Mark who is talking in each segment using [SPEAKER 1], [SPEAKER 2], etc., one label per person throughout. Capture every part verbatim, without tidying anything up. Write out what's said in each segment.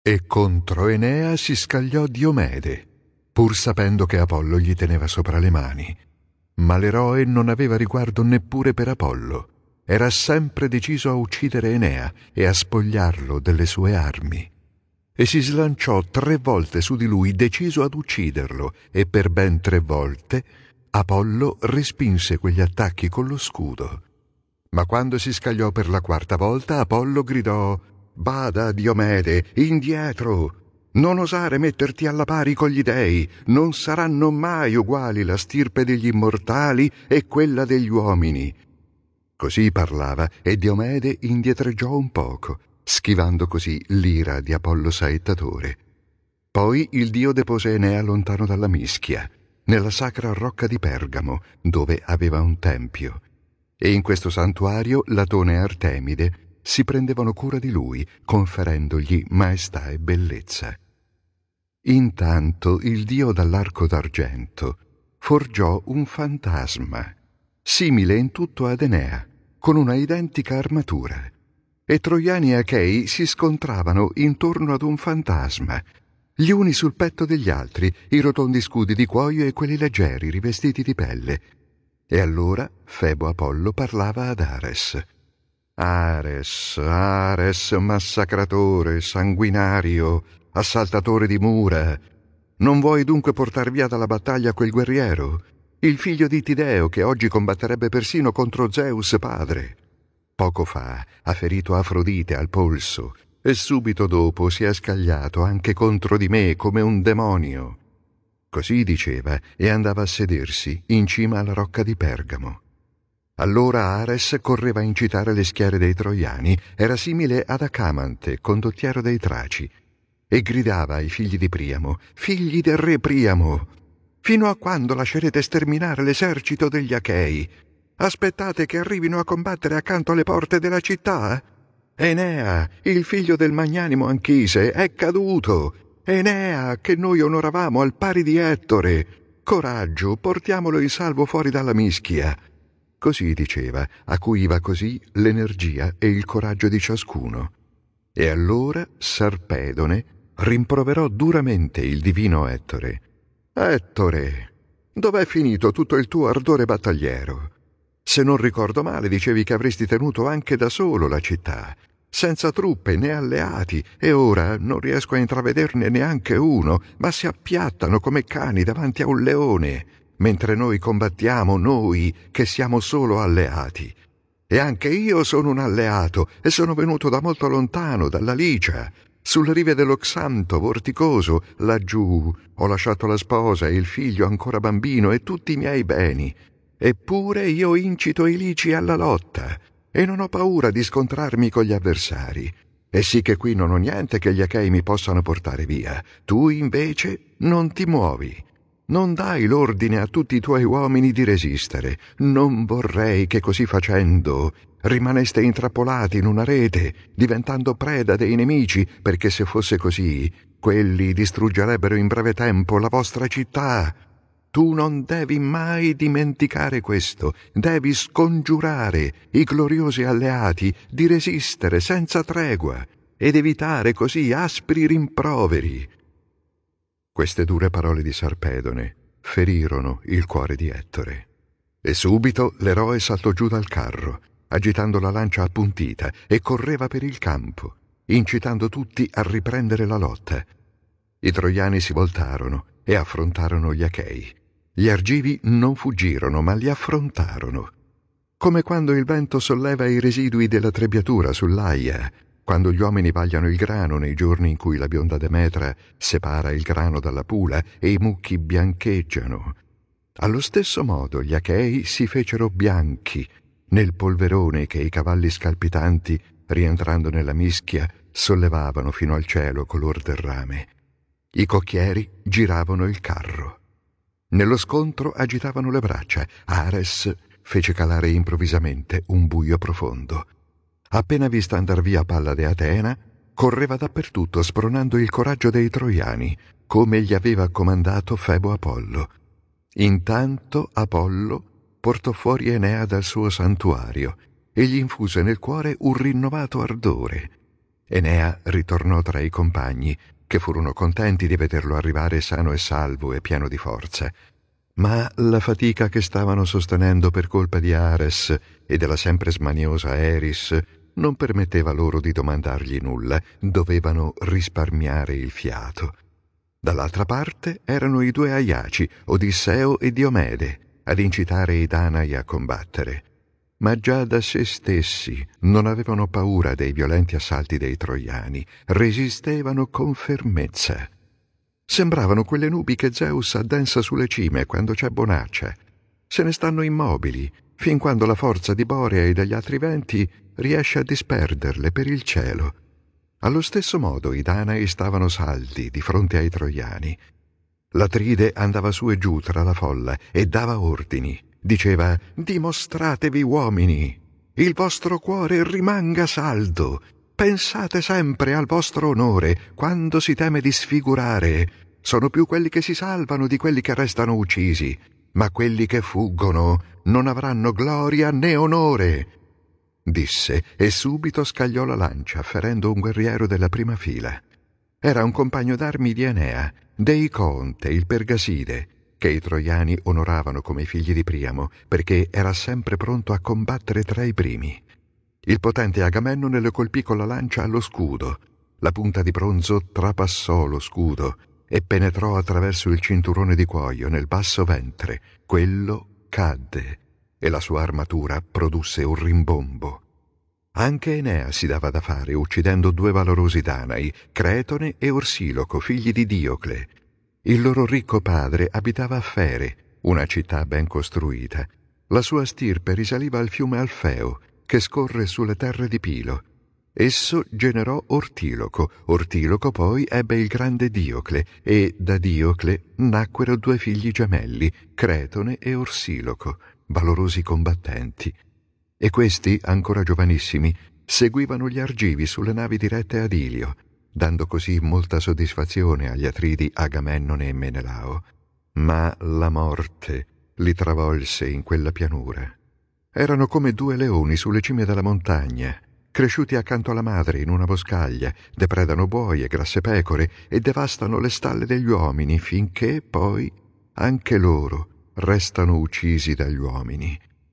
[SPEAKER 1] E contro Enea si scagliò Diomede, pur sapendo che Apollo gli teneva sopra le mani. Ma l'eroe non aveva riguardo neppure per Apollo. Era sempre deciso a uccidere Enea e a spogliarlo delle sue armi. E si slanciò tre volte su di lui, deciso ad ucciderlo, e per ben tre volte Apollo respinse quegli attacchi con lo scudo. Ma quando si scagliò per la quarta volta, Apollo gridò: «Bada, Diomede, indietro! Non osare metterti alla pari con gli dei, non saranno mai uguali la stirpe degli immortali e quella degli uomini». Così parlava e Diomede indietreggiò un poco, schivando così l'ira di Apollo saettatore. Poi il dio depose Enea lontano dalla mischia, nella sacra rocca di Pergamo, dove aveva un tempio. E in questo santuario Latone e Artemide si prendevano cura di lui, conferendogli maestà e bellezza. Intanto il dio dall'arco d'argento forgiò un fantasma, simile in tutto ad Enea, con una identica armatura, e Troiani e Achei si scontravano intorno ad un fantasma, gli uni sul petto degli altri, i rotondi scudi di cuoio e quelli leggeri rivestiti di pelle. E allora Febo Apollo parlava ad Ares. «Ares, Ares, massacratore, sanguinario, assaltatore di mura, non vuoi dunque portar via dalla battaglia quel guerriero, il figlio di Tideo che oggi combatterebbe persino contro Zeus padre? Poco fa ha ferito Afrodite al polso e subito dopo si è scagliato anche contro di me come un demonio». Così diceva e andava a sedersi in cima alla rocca di Pergamo. Allora Ares correva a incitare le schiere dei troiani, era simile ad Acamante, condottiero dei Traci, e gridava ai figli di Priamo: «Figli del re Priamo, fino a quando lascerete sterminare l'esercito degli Achei? Aspettate che arrivino a combattere accanto alle porte della città? Enea, il figlio del magnanimo Anchise, è caduto. Enea, che noi onoravamo al pari di Ettore. Coraggio, portiamolo in salvo fuori dalla mischia». Così diceva, acuiva così l'energia e il coraggio di ciascuno. E allora Sarpedone rimproverò duramente il divino Ettore. «Ettore, dov'è finito tutto il tuo ardore battagliero? Se non ricordo male, dicevi che avresti tenuto anche da solo la città, senza truppe né alleati, e ora non riesco a intravederne neanche uno, ma si appiattano come cani davanti a un leone, mentre noi combattiamo, noi che siamo solo alleati. E anche io sono un alleato e sono venuto da molto lontano, dalla Licia, sulle rive dello Xanto vorticoso, laggiù ho lasciato la sposa e il figlio ancora bambino e tutti i miei beni. Eppure io incito i Lici alla lotta e non ho paura di scontrarmi con gli avversari. E sì che qui non ho niente che gli Achei mi possano portare via. Tu invece non ti muovi. Non dai l'ordine a tutti i tuoi uomini di resistere. Non vorrei che così facendo rimaneste intrappolati in una rete, diventando preda dei nemici, perché se fosse così, quelli distruggerebbero in breve tempo la vostra città. Tu non devi mai dimenticare questo. Devi scongiurare i gloriosi alleati di resistere senza tregua ed evitare così aspri rimproveri». Queste dure parole di Sarpedone ferirono il cuore di Ettore. E subito l'eroe saltò giù dal carro, agitando la lancia appuntita, e correva per il campo, incitando tutti a riprendere la lotta. I troiani si voltarono e affrontarono gli Achei. Gli argivi non fuggirono, ma li affrontarono. Come quando il vento solleva i residui della trebbiatura sull'aia, quando gli uomini vagliano il grano nei giorni in cui la bionda Demetra separa il grano dalla pula e i mucchi biancheggiano. Allo stesso modo gli Achei si fecero bianchi nel polverone che i cavalli scalpitanti, rientrando nella mischia, sollevavano fino al cielo color del rame. I cocchieri giravano il carro. Nello scontro agitavano le braccia. Ares fece calare improvvisamente un buio profondo. Appena vista andar via Pallade Atena, correva dappertutto spronando il coraggio dei troiani, come gli aveva comandato Febo Apollo. Intanto Apollo portò fuori Enea dal suo santuario e gli infuse nel cuore un rinnovato ardore. Enea ritornò tra i compagni, che furono contenti di vederlo arrivare sano e salvo e pieno di forza. Ma la fatica che stavano sostenendo per colpa di Ares e della sempre smaniosa Eris non permetteva loro di domandargli nulla, dovevano risparmiare il fiato. Dall'altra parte erano i due Aiaci, Odisseo e Diomede, ad incitare i Danai a combattere. Ma già da se stessi non avevano paura dei violenti assalti dei troiani, resistevano con fermezza. Sembravano quelle nubi che Zeus addensa sulle cime quando c'è bonaccia. Se ne stanno immobili, fin quando la forza di Borea e degli altri venti riesce a disperderle per il cielo. Allo stesso modo i Danai stavano saldi di fronte ai troiani. L'Atride andava su e giù tra la folla e dava ordini. Diceva: «Dimostratevi uomini! Il vostro cuore rimanga saldo! Pensate sempre al vostro onore quando si teme di sfigurare. Sono più quelli che si salvano di quelli che restano uccisi, ma quelli che fuggono non avranno gloria né onore!» Disse, e subito scagliò la lancia, ferendo un guerriero della prima fila. Era un compagno d'armi di Enea, Deicoonte, il Pergaside, che i troiani onoravano come i figli di Priamo, perché era sempre pronto a combattere tra i primi. Il potente Agamennone lo colpì con la lancia allo scudo. La punta di bronzo trapassò lo scudo e penetrò attraverso il cinturone di cuoio nel basso ventre. Quello cadde e la sua armatura produsse un rimbombo. Anche Enea si dava da fare, uccidendo due valorosi Danai, Cretone e Orsiloco, figli di Diocle. Il loro ricco padre abitava a Fere, una città ben costruita. La sua stirpe risaliva al fiume Alfeo, che scorre sulle terre di Pilo. Esso generò Ortiloco, Ortiloco poi ebbe il grande Diocle, e da Diocle nacquero due figli gemelli, Cretone e Orsiloco, valorosi combattenti. E questi, ancora giovanissimi, seguivano gli Argivi sulle navi dirette ad Ilio, dando così molta soddisfazione agli Atridi Agamennone e Menelao. Ma la morte li travolse in quella pianura. Erano come due leoni sulle cime della montagna, cresciuti accanto alla madre in una boscaglia, depredano buoi e grasse pecore e devastano le stalle degli uomini, finché poi anche loro restano uccisi dagli uomini.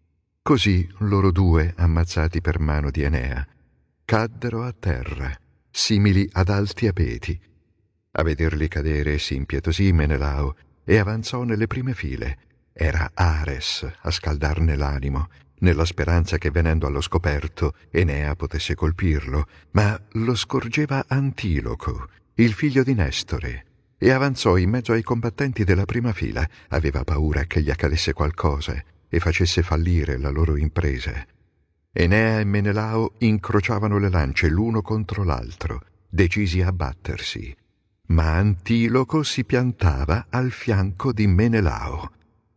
[SPEAKER 1] Così loro due, ammazzati per mano di Enea, caddero a terra, simili ad alti abeti. A vederli cadere si impietosì Menelao e avanzò nelle prime file. Era Ares a scaldarne l'animo, nella speranza che venendo allo scoperto Enea potesse colpirlo, ma lo scorgeva Antiloco, il figlio di Nestore, e avanzò in mezzo ai combattenti della prima fila. Aveva paura che gli accadesse qualcosa e facesse fallire la loro impresa. Enea e Menelao incrociavano le lance l'uno contro l'altro, decisi a battersi, ma Antiloco si piantava al fianco di Menelao.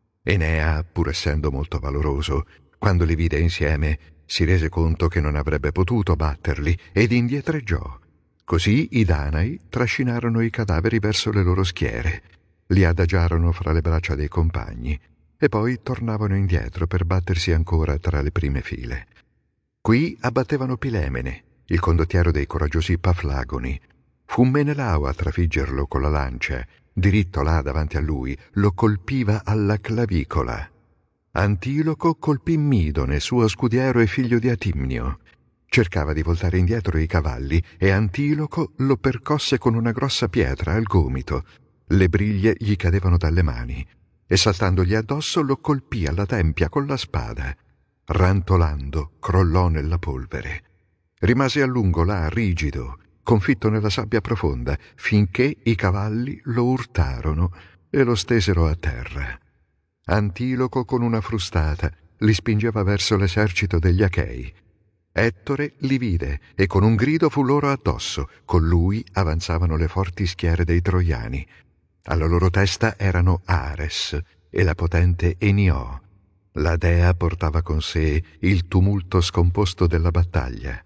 [SPEAKER 1] Enea, pur essendo molto valoroso, quando li vide insieme, si rese conto che non avrebbe potuto batterli ed indietreggiò. Così i Danai trascinarono i cadaveri verso le loro schiere, li adagiarono fra le braccia dei compagni e poi tornavano indietro per battersi ancora tra le prime file. Qui abbattevano Pilemene, il condottiero dei coraggiosi Paflagoni. Fu Menelao a trafiggerlo con la lancia. Diritto là davanti a lui lo colpiva alla clavicola. Antiloco colpì Midone, suo scudiero e figlio di Atimnio. Cercava di voltare indietro i cavalli e Antiloco lo percosse con una grossa pietra al gomito. Le briglie gli cadevano dalle mani e saltandogli addosso lo colpì alla tempia con la spada. Rantolando, crollò nella polvere. Rimase a lungo là, rigido, confitto nella sabbia profonda, finché i cavalli lo urtarono e lo stesero a terra. Antiloco, con una frustata, li spingeva verso l'esercito degli Achei. Ettore li vide e con un grido fu loro addosso. Con lui avanzavano le forti schiere dei troiani. Alla loro testa erano Ares e la potente Eniò. La dea portava con sé il tumulto scomposto della battaglia.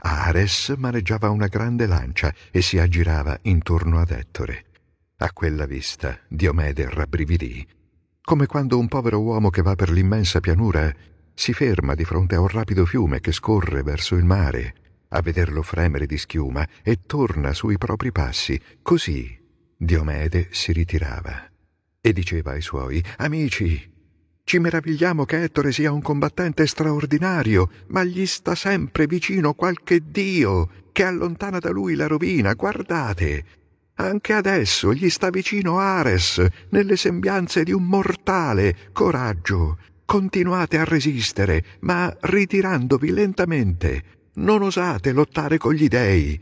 [SPEAKER 1] Ares maneggiava una grande lancia e si aggirava intorno ad Ettore. A quella vista Diomede rabbrividì, come quando un povero uomo che va per l'immensa pianura si ferma di fronte a un rapido fiume che scorre verso il mare. a vederlo fremere di schiuma, e torna sui propri passi. Così Diomede si ritirava e diceva ai suoi: amici, ci meravigliamo che Ettore sia un combattente straordinario, ma gli sta sempre vicino qualche dio che allontana da lui la rovina. Guardate, anche adesso gli sta vicino Ares, nelle sembianze di un mortale. Coraggio, continuate a resistere, ma ritirandovi lentamente. Non osate lottare con gli dei.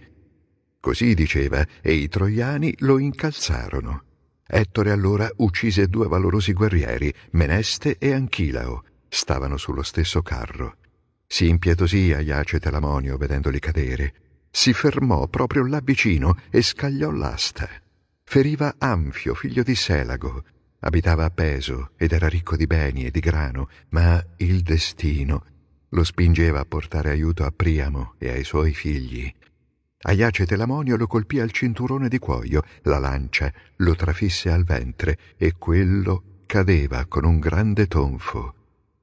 [SPEAKER 1] Così diceva, e i troiani lo incalzarono. Ettore allora uccise due valorosi guerrieri, Meneste e Anchilao. Stavano sullo stesso carro. Si impietosì Aiace Telamonio vedendoli cadere. Si fermò proprio là vicino e scagliò l'asta. Feriva Anfio, figlio di Selago. Abitava a Peso ed era ricco di beni e di grano, ma il destino lo spingeva a portare aiuto a Priamo e ai suoi figli. Aiace Telamonio lo colpì al cinturone di cuoio, la lancia lo trafisse al ventre e quello cadeva con un grande tonfo.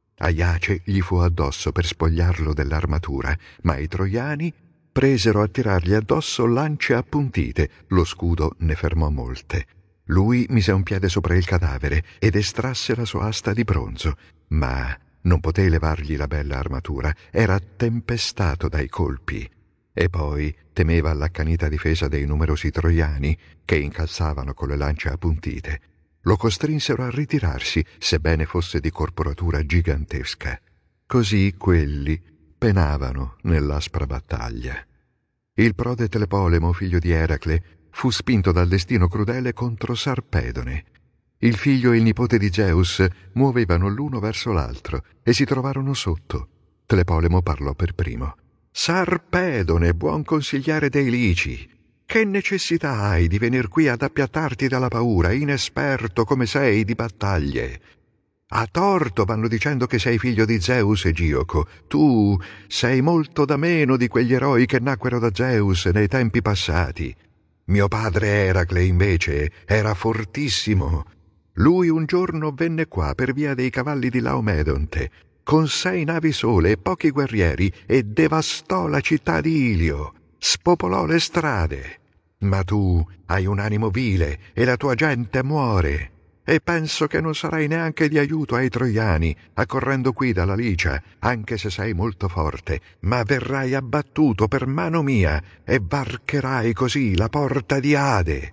[SPEAKER 1] Aiace gli fu addosso per spogliarlo dell'armatura, ma i troiani presero a tirargli addosso lance appuntite. Lo scudo ne fermò molte. Lui mise un piede sopra il cadavere ed estrasse la sua asta di bronzo, ma non poté levargli la bella armatura, era tempestato dai colpi. E poi temeva l'accanita difesa dei numerosi troiani che incalzavano con le lance appuntite. Lo costrinsero a ritirarsi, sebbene fosse di corporatura gigantesca. Così quelli penavano nell'aspra battaglia. Il prode Tlepolemo, figlio di Eracle, fu spinto dal destino crudele contro Sarpedone. Il figlio e il nipote di Zeus muovevano l'uno verso l'altro e si trovarono sotto. Tlepolemo parlò per primo. «Sarpedone, buon consigliere dei Lici, che necessità hai di venir qui ad appiattarti dalla paura, inesperto come sei di battaglie? A torto vanno dicendo che sei figlio di Zeus e Gioco. Tu sei molto da meno di quegli eroi che nacquero da Zeus nei tempi passati. Mio padre Eracle, invece, era fortissimo. Lui un giorno venne qua per via dei cavalli di Laomedonte, con sei navi sole e pochi guerrieri, e devastò la città di Ilio, spopolò le strade. Ma tu hai un animo vile e la tua gente muore, e penso che non sarai neanche di aiuto ai troiani, accorrendo qui dalla Licia, anche se sei molto forte, ma verrai abbattuto per mano mia e varcherai così la porta di Ade.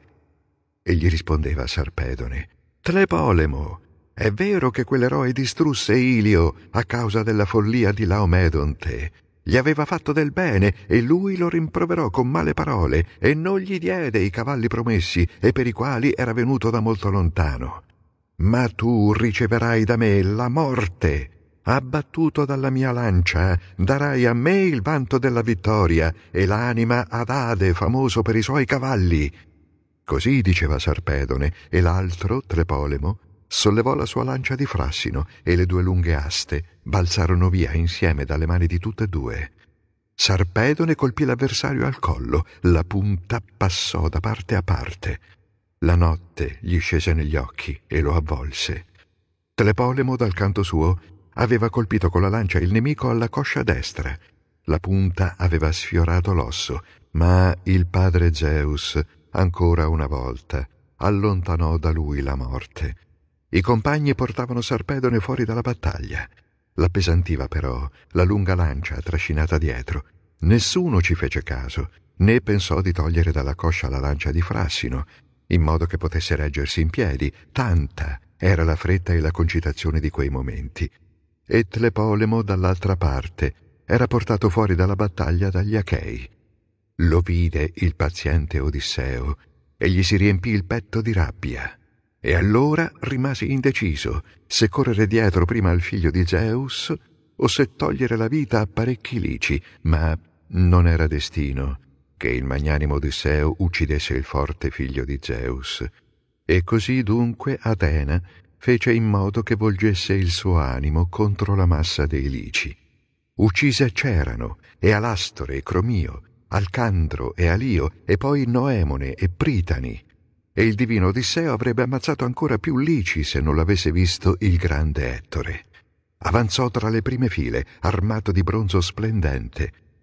[SPEAKER 1] E gli rispondeva Sarpedone: Tlepolemo, è vero che quell'eroe distrusse Ilio a causa della follia di Laomedonte. Gli aveva fatto del bene e lui lo rimproverò con male parole e non gli diede i cavalli promessi e per i quali era venuto da molto lontano. Ma tu riceverai da me la morte. Abbattuto dalla mia lancia, darai a me il vanto della vittoria e l'anima ad Ade, famoso per i suoi cavalli. Così diceva Sarpedone, e l'altro, Tlepolemo, sollevò la sua lancia di frassino e le due lunghe aste balzarono via insieme dalle mani di tutte e due. Sarpedone colpì l'avversario al collo, la punta passò da parte a parte. La notte gli scese negli occhi e lo avvolse. Tlepolemo, dal canto suo, aveva colpito con la lancia il nemico alla coscia destra. La punta aveva sfiorato l'osso, ma il padre Zeus, ancora una volta, allontanò da lui la morte. I compagni portavano Sarpedone fuori dalla battaglia. L'appesantiva però la lunga lancia trascinata dietro. Nessuno ci fece caso, né pensò di togliere dalla coscia la lancia di frassino, in modo che potesse reggersi in piedi, tanta era la fretta e la concitazione di quei momenti. E Tlepolemo, dall'altra parte, era portato fuori dalla battaglia dagli Achei. Lo vide il paziente Odisseo e gli si riempì il petto di rabbia. E allora rimase indeciso se correre dietro prima al figlio di Zeus o se togliere la vita a parecchi Lici, ma non era destino che il magnanimo Odisseo uccidesse il forte figlio di Zeus. E così dunque Atena fece in modo che volgesse il suo animo contro la massa dei Lici. Uccise Cerano e Alastore e Cromio, Alcandro e Alio, e poi Noemone e Pritani. E il divino Odisseo avrebbe ammazzato ancora più Lici se non l'avesse visto il grande Ettore. Avanzò tra le prime file, armato di bronzo splendente,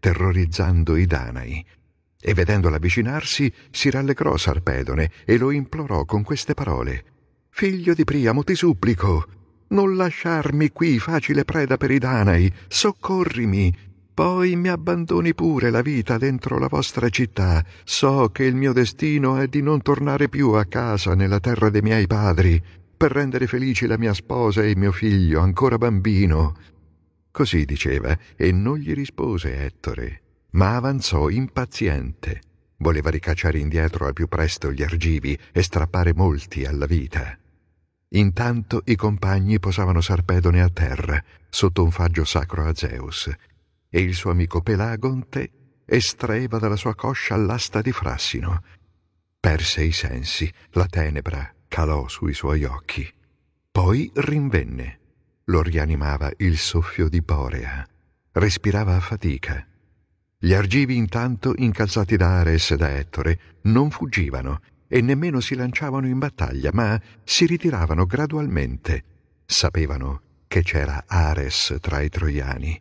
[SPEAKER 1] terrorizzando i Danai. E vedendola avvicinarsi, si rallegrò Sarpedone e lo implorò con queste parole: «Figlio di Priamo, ti supplico, non lasciarmi qui facile preda per i Danai, soccorrimi, poi mi abbandoni pure la vita dentro la vostra città. So che il mio destino è di non tornare più a casa nella terra dei miei padri, per rendere felici la mia sposa e il mio figlio, ancora bambino». Così diceva, e non gli rispose Ettore, ma avanzò impaziente. Voleva ricacciare indietro al più presto gli argivi e strappare molti alla vita. Intanto i compagni posavano Sarpedone a terra, sotto un faggio sacro a Zeus, e il suo amico Pelagonte estraeva dalla sua coscia l'asta di Frassino. Perse i sensi, la tenebra calò sui suoi occhi. Poi rinvenne. Lo rianimava il soffio di Borea. Respirava a fatica. Gli argivi intanto, incalzati da Ares e da Ettore, non fuggivano e nemmeno si lanciavano in battaglia, ma si ritiravano gradualmente. Sapevano che c'era Ares tra i troiani.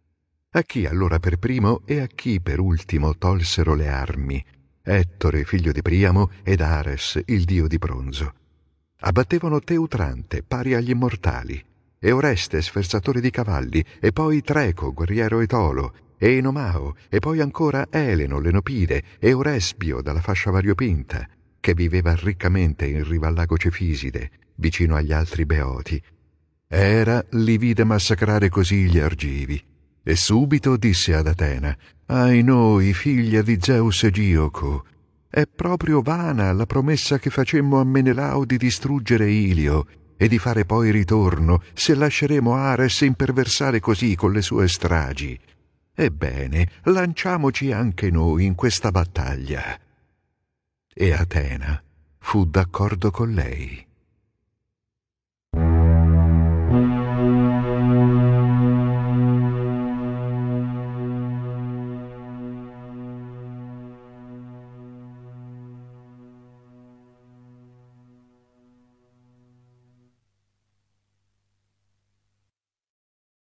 [SPEAKER 1] A chi allora per primo e a chi per ultimo tolsero le armi? Ettore, figlio di Priamo, ed Ares, il dio di bronzo. Abbattevano Teutrante, pari agli immortali, e Oreste, sferzatore di cavalli, e poi Treco, guerriero etolo, e Enomao, e poi ancora Eleno, l'Enopide, e Orespio dalla fascia variopinta, che viveva riccamente in riva al lago Cefiside, vicino agli altri Beoti. Era li vide massacrare così gli argivi, e subito disse ad Atena: «Ai noi, figlia di Zeus e Gioco, è proprio vana la promessa che facemmo a Menelao di distruggere Ilio e di fare poi ritorno se lasceremo Ares imperversare così con le sue stragi. Ebbene, lanciamoci anche noi in questa battaglia». E Atena fu d'accordo con lei.